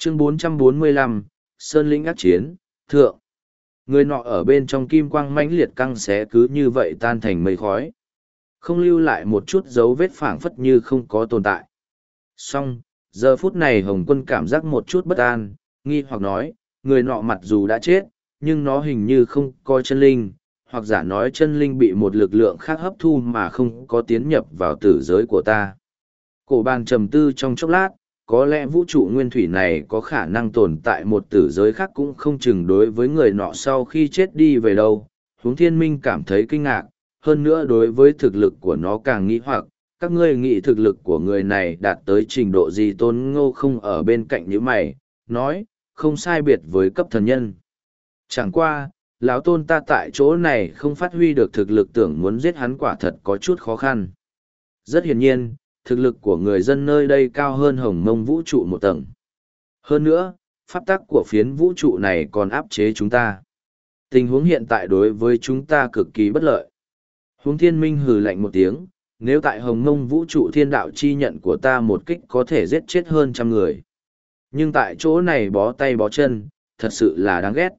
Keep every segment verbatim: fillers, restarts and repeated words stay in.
Chương bốn trăm bốn mươi lăm, Sơn lĩnh ác chiến, thượng. Người nọ ở bên trong kim quang mãnh liệt căng xé cứ như vậy tan thành mây khói. Không lưu lại một chút dấu vết phảng phất như không có tồn tại. Song, giờ phút này Hồng Quân cảm giác một chút bất an, nghi hoặc nói, người nọ mặc dù đã chết, nhưng nó hình như không có chân linh, hoặc giả nói chân linh bị một lực lượng khác hấp thu mà không có tiến nhập vào tử giới của ta. Cổ bàn trầm tư trong chốc lát, có lẽ vũ trụ nguyên thủy này có khả năng tồn tại một tử giới khác cũng không chừng đối với người nọ sau khi chết đi về đâu. Huống Thiên Minh cảm thấy kinh ngạc, hơn nữa đối với thực lực của nó càng nghĩ hoặc, các ngươi nghĩ thực lực của người này đạt tới trình độ gì. Tôn Ngô không ở bên cạnh như mày, nói, không sai biệt với cấp thần nhân. Chẳng qua, lão tôn ta tại chỗ này không phát huy được thực lực, tưởng muốn giết hắn quả thật có chút khó khăn. Rất hiển nhiên, thực lực của người dân nơi đây cao hơn hồng mông vũ trụ một tầng. Hơn nữa, pháp tắc của phiến vũ trụ này còn áp chế chúng ta. Tình huống hiện tại đối với chúng ta cực kỳ bất lợi. Huống Thiên Minh hừ lạnh một tiếng, nếu tại hồng mông vũ trụ thiên đạo chi nhận của ta một kích có thể giết chết hơn trăm người. Nhưng tại chỗ này bó tay bó chân, thật sự là đáng ghét.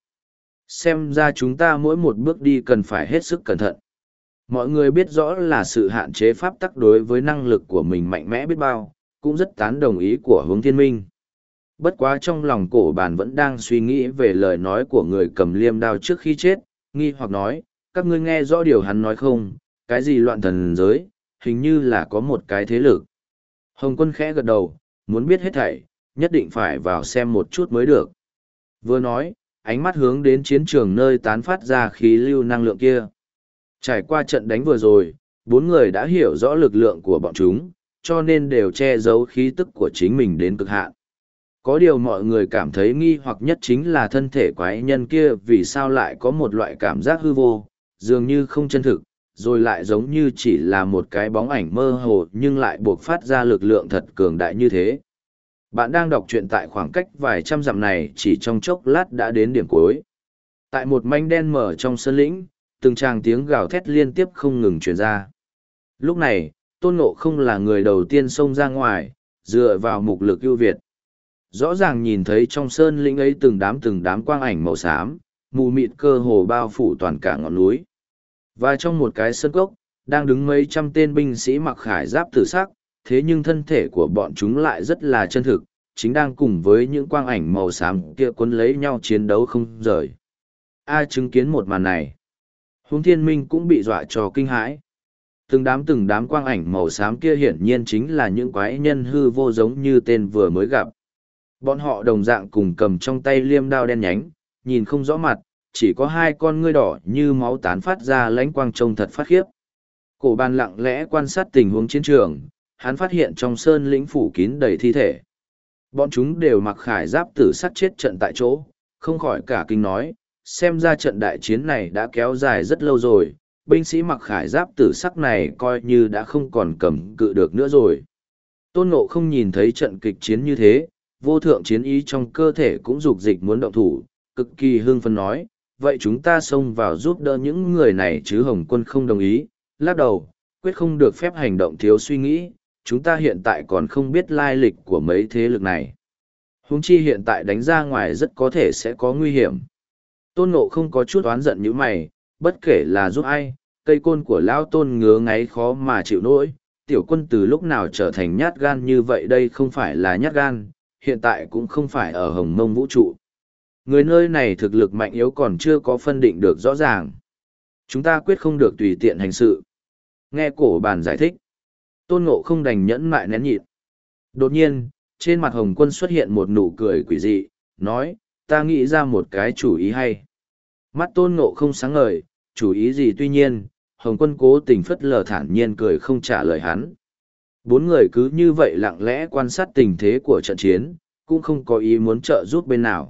Xem ra chúng ta mỗi một bước đi cần phải hết sức cẩn thận. Mọi người biết rõ là sự hạn chế pháp tắc đối với năng lực của mình mạnh mẽ biết bao, cũng rất tán đồng ý của Hướng Thiên Minh. Bất quá trong lòng cổ bàn vẫn đang suy nghĩ về lời nói của người cầm liêm đao trước khi chết, nghi hoặc nói, các ngươi nghe rõ điều hắn nói không, cái gì loạn thần giới, hình như là có một cái thế lực. Hồng Quân khẽ gật đầu, muốn biết hết thảy, nhất định phải vào xem một chút mới được. Vừa nói, ánh mắt hướng đến chiến trường nơi tán phát ra khí lưu năng lượng kia. Trải qua trận đánh vừa rồi, bốn người đã hiểu rõ lực lượng của bọn chúng, cho nên đều che giấu khí tức của chính mình đến cực hạn. Có điều mọi người cảm thấy nghi hoặc nhất chính là thân thể quái nhân kia vì sao lại có một loại cảm giác hư vô, dường như không chân thực, rồi lại giống như chỉ là một cái bóng ảnh mơ hồ nhưng lại buộc phát ra lực lượng thật cường đại như thế. Bạn đang đọc truyện tại khoảng cách vài trăm dặm này chỉ trong chốc lát đã đến điểm cuối. Tại một manh đen mở trong sơn lĩnh, từng tràng tiếng gào thét liên tiếp không ngừng truyền ra. Lúc này, Tôn Ngộ không là người đầu tiên xông ra ngoài, dựa vào mục lực ưu việt. Rõ ràng nhìn thấy trong sơn lĩnh ấy từng đám từng đám quang ảnh màu xám, mù mịt cơ hồ bao phủ toàn cả ngọn núi. Và trong một cái sơn cốc, đang đứng mấy trăm tên binh sĩ mặc khải giáp tử sắc, thế nhưng thân thể của bọn chúng lại rất là chân thực, chính đang cùng với những quang ảnh màu xám kia cuốn lấy nhau chiến đấu không rời. Ai chứng kiến một màn này? Huống Thiên Minh cũng bị dọa cho kinh hãi. Từng đám từng đám quang ảnh màu xám kia hiển nhiên chính là những quái nhân hư vô giống như tên vừa mới gặp. Bọn họ đồng dạng cùng cầm trong tay liêm đao đen nhánh, nhìn không rõ mặt, chỉ có hai con ngươi đỏ như máu tán phát ra lãnh quang trông thật phát khiếp. Cổ bàn lặng lẽ quan sát tình huống chiến trường, hắn phát hiện trong sơn lĩnh phủ kín đầy thi thể. Bọn chúng đều mặc khải giáp tử sắc chết trận tại chỗ, không khỏi cả kinh nói, xem ra trận đại chiến này đã kéo dài rất lâu rồi, binh sĩ mặc khải giáp tử sắc này coi như đã không còn cầm cự được nữa rồi. Tôn Ngộ không nhìn thấy trận kịch chiến như thế, vô thượng chiến ý trong cơ thể cũng dục dịch muốn động thủ, cực kỳ hưng phấn nói, vậy chúng ta xông vào giúp đỡ những người này chứ. Hồng Quân không đồng ý, lắc đầu, quyết không được phép hành động thiếu suy nghĩ, chúng ta hiện tại còn không biết lai lịch của mấy thế lực này. Huống chi hiện tại đánh ra ngoài rất có thể sẽ có nguy hiểm. Tôn Ngộ không có chút oán giận như mày, bất kể là giúp ai, cây côn của lão Tôn ngứa ngáy khó mà chịu nổi. Tiểu quân từ lúc nào trở thành nhát gan như vậy? Đây không phải là nhát gan, hiện tại cũng không phải ở hồng mông vũ trụ. Người nơi này thực lực mạnh yếu còn chưa có phân định được rõ ràng. Chúng ta quyết không được tùy tiện hành sự. Nghe cổ bàn giải thích, Tôn Ngộ không đành nhẫn mại nén nhịn. Đột nhiên, trên mặt Hồng Quân xuất hiện một nụ cười quỷ dị, nói, ta nghĩ ra một cái chủ ý hay. Mắt Tôn Ngộ không sáng ngời, chủ ý gì? Tuy nhiên, Hồng Quân cố tình phất lờ thản nhiên cười không trả lời hắn. Bốn người cứ như vậy lặng lẽ quan sát tình thế của trận chiến, cũng không có ý muốn trợ giúp bên nào.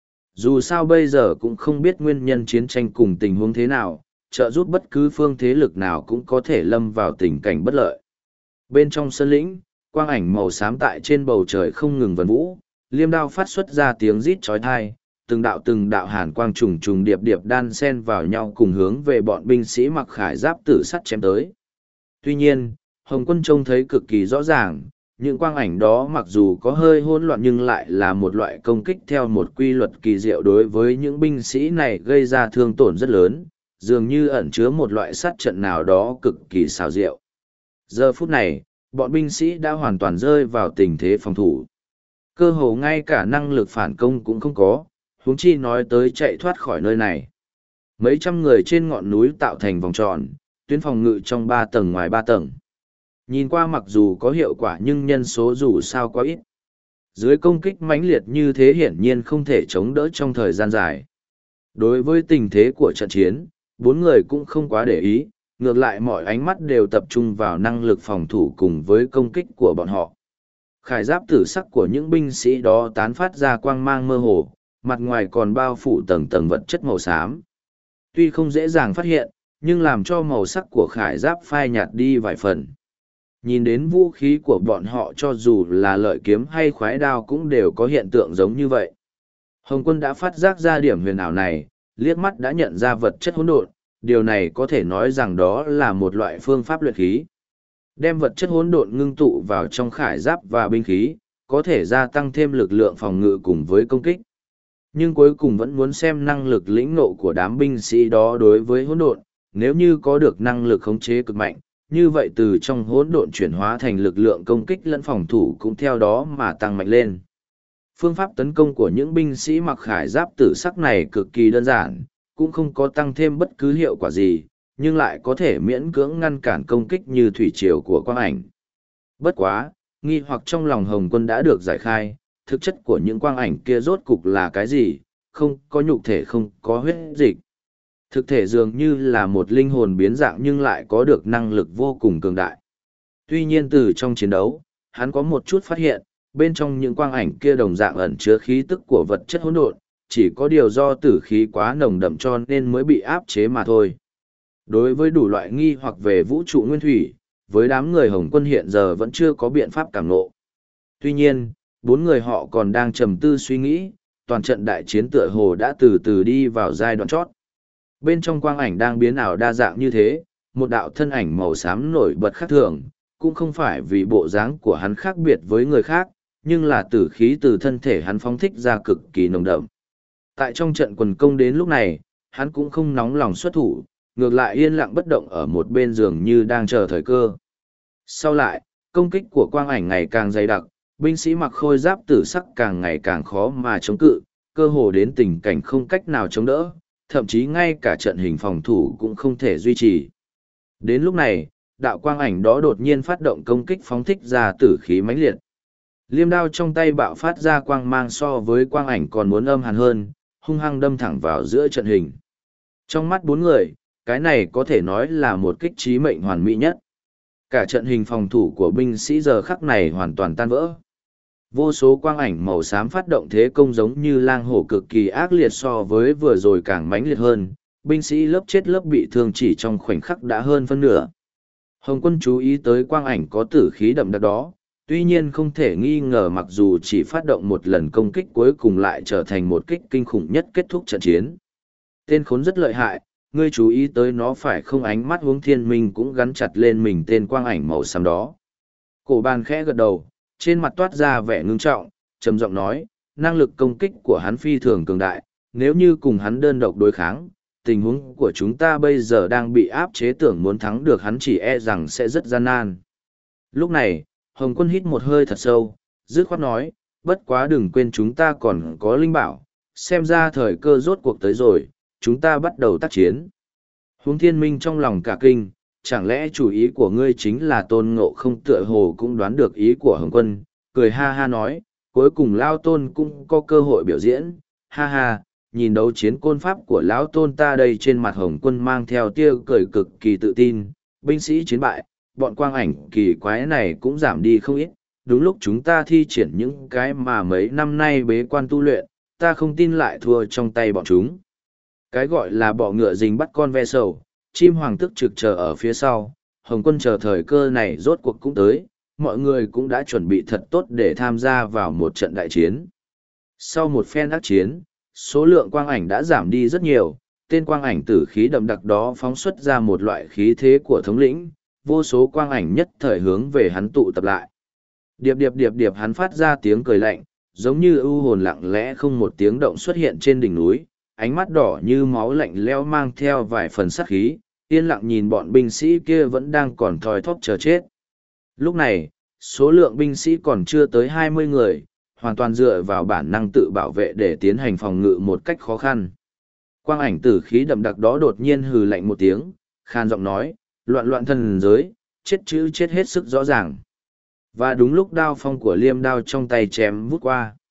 Dù sao bây giờ cũng không biết nguyên nhân chiến tranh cùng tình huống thế nào, trợ giúp bất cứ phương thế lực nào cũng có thể lâm vào tình cảnh bất lợi. Bên trong sơn lĩnh, quang ảnh màu xám tại trên bầu trời không ngừng vần vũ, liêm đao phát xuất ra tiếng rít chói tai, từng đạo từng đạo hàn quang trùng trùng điệp điệp đan xen vào nhau cùng hướng về bọn binh sĩ mặc khải giáp tử sắt chém tới. Tuy nhiên, Hồng Quân trông thấy cực kỳ rõ ràng, những quang ảnh đó mặc dù có hơi hỗn loạn nhưng lại là một loại công kích theo một quy luật kỳ diệu đối với những binh sĩ này gây ra thương tổn rất lớn, dường như ẩn chứa một loại sát trận nào đó cực kỳ xảo diệu. Giờ phút này, bọn binh sĩ đã hoàn toàn rơi vào tình thế phòng thủ. Cơ hồ ngay cả năng lực phản công cũng không có, huống chi nói tới chạy thoát khỏi nơi này. Mấy trăm người trên ngọn núi tạo thành vòng tròn, tuyến phòng ngự trong ba tầng ngoài ba tầng. Nhìn qua mặc dù có hiệu quả nhưng nhân số dù sao quá ít. Dưới công kích mãnh liệt như thế hiển nhiên không thể chống đỡ trong thời gian dài. Đối với tình thế của trận chiến, bốn người cũng không quá để ý, ngược lại mọi ánh mắt đều tập trung vào năng lực phòng thủ cùng với công kích của bọn họ. Khải giáp tử sắc của những binh sĩ đó tán phát ra quang mang mơ hồ, mặt ngoài còn bao phủ tầng tầng vật chất màu xám. Tuy không dễ dàng phát hiện, nhưng làm cho màu sắc của khải giáp phai nhạt đi vài phần. Nhìn đến vũ khí của bọn họ cho dù là lợi kiếm hay khoái đao cũng đều có hiện tượng giống như vậy. Hồng Quân đã phát giác ra điểm huyền ảo này, liếc mắt đã nhận ra vật chất hỗn độn, điều này có thể nói rằng đó là một loại phương pháp luyện khí. Đem vật chất hỗn độn ngưng tụ vào trong khải giáp và binh khí, có thể gia tăng thêm lực lượng phòng ngự cùng với công kích. Nhưng cuối cùng vẫn muốn xem năng lực lĩnh ngộ của đám binh sĩ đó đối với hỗn độn, nếu như có được năng lực khống chế cực mạnh, như vậy từ trong hỗn độn chuyển hóa thành lực lượng công kích lẫn phòng thủ cũng theo đó mà tăng mạnh lên. Phương pháp tấn công của những binh sĩ mặc khải giáp tử sắc này cực kỳ đơn giản, cũng không có tăng thêm bất cứ hiệu quả gì, nhưng lại có thể miễn cưỡng ngăn cản công kích như thủy triều của quang ảnh. Bất quá, nghi hoặc trong lòng Hồng Quân đã được giải khai, thực chất của những quang ảnh kia rốt cục là cái gì, không có nhục thể không có huyết dịch. Thực thể dường như là một linh hồn biến dạng nhưng lại có được năng lực vô cùng cường đại. Tuy nhiên từ trong chiến đấu, hắn có một chút phát hiện, bên trong những quang ảnh kia đồng dạng ẩn chứa khí tức của vật chất hỗn độn, chỉ có điều do tử khí quá nồng đậm cho nên mới bị áp chế mà thôi. Đối với đủ loại nghi hoặc về vũ trụ nguyên thủy, với đám người Hồng Quân hiện giờ vẫn chưa có biện pháp cảm ngộ. Tuy nhiên, bốn người họ còn đang trầm tư suy nghĩ, toàn trận đại chiến tựa hồ đã từ từ đi vào giai đoạn chót. Bên trong quang ảnh đang biến ảo đa dạng như thế, một đạo thân ảnh màu xám nổi bật khác thường, cũng không phải vì bộ dáng của hắn khác biệt với người khác, nhưng là tử khí từ thân thể hắn phóng thích ra cực kỳ nồng đậm. Tại trong trận quần công đến lúc này, hắn cũng không nóng lòng xuất thủ, ngược lại yên lặng bất động ở một bên giường như đang chờ thời cơ. Sau lại, công kích của quang ảnh ngày càng dày đặc, binh sĩ mặc khôi giáp tử sắc càng ngày càng khó mà chống cự, cơ hồ đến tình cảnh không cách nào chống đỡ, thậm chí ngay cả trận hình phòng thủ cũng không thể duy trì. Đến lúc này, đạo quang ảnh đó đột nhiên phát động công kích phóng thích ra tử khí mãnh liệt. Liêm đao trong tay bạo phát ra quang mang so với quang ảnh còn muốn âm hàn hơn, hung hăng đâm thẳng vào giữa trận hình. Trong mắt bốn người, cái này có thể nói là một kích chí mệnh hoàn mỹ nhất. Cả trận hình phòng thủ của binh sĩ giờ khắc này hoàn toàn tan vỡ. Vô số quang ảnh màu xám phát động thế công giống như lang hổ cực kỳ ác liệt so với vừa rồi càng mãnh liệt hơn, binh sĩ lớp chết lớp bị thương chỉ trong khoảnh khắc đã hơn phân nửa. Hồng Quân chú ý tới quang ảnh có tử khí đậm đặc đó, tuy nhiên không thể nghi ngờ mặc dù chỉ phát động một lần công kích cuối cùng lại trở thành một kích kinh khủng nhất kết thúc trận chiến. Tên khốn rất lợi hại, ngươi chú ý tới nó phải không? Ánh mắt Huống Thiên Minh cũng gắn chặt lên mình tên quang ảnh màu xám đó. Cổ Bàn khẽ gật đầu, trên mặt toát ra vẻ ngưng trọng, trầm giọng nói, năng lực công kích của hắn phi thường cường đại, nếu như cùng hắn đơn độc đối kháng, tình huống của chúng ta bây giờ đang bị áp chế, tưởng muốn thắng được hắn chỉ e rằng sẽ rất gian nan. Lúc này, Hồng Quân hít một hơi thật sâu, dứt khoát nói, bất quá đừng quên chúng ta còn có linh bảo, xem ra thời cơ rốt cuộc tới rồi, chúng ta bắt đầu tác chiến. Huống Thiên Minh trong lòng cả kinh, chẳng lẽ chủ ý của ngươi chính là Tôn Ngộ Không? Tựa hồ cũng đoán được ý của Hồng Quân, cười ha ha nói, cuối cùng Lao Tôn cũng có cơ hội biểu diễn, ha ha, nhìn đấu chiến côn pháp của Lão Tôn ta đây. Trên mặt Hồng Quân mang theo tia cười cực kỳ tự tin, binh sĩ chiến bại, bọn quang ảnh kỳ quái này cũng giảm đi không ít, đúng lúc chúng ta thi triển những cái mà mấy năm nay bế quan tu luyện, ta không tin lại thua trong tay bọn chúng. Cái gọi là bọ ngựa rình bắt con ve sầu, chim hoàng tức trực chờ ở phía sau, Hồng Quân chờ thời cơ này rốt cuộc cũng tới, mọi người cũng đã chuẩn bị thật tốt để tham gia vào một trận đại chiến. Sau một phen ác chiến, số lượng quang ảnh đã giảm đi rất nhiều, tên quang ảnh tử khí đậm đặc đó phóng xuất ra một loại khí thế của thống lĩnh, vô số quang ảnh nhất thời hướng về hắn tụ tập lại. Điệp điệp điệp điệp hắn phát ra tiếng cười lạnh, giống như ưu hồn lặng lẽ không một tiếng động xuất hiện trên đỉnh núi, ánh mắt đỏ như máu lạnh lẽo mang theo vài phần sát khí, yên lặng nhìn bọn binh sĩ kia vẫn đang còn thoi thóp chờ chết. Lúc này, số lượng binh sĩ còn chưa tới hai mươi người, hoàn toàn dựa vào bản năng tự bảo vệ để tiến hành phòng ngự một cách khó khăn. Quang ảnh tử khí đậm đặc đó đột nhiên hừ lạnh một tiếng, khan giọng nói, loạn loạn thần giới, chết chữ chết hết sức rõ ràng. Và đúng lúc đao phong của liêm đao trong tay chém vút qua.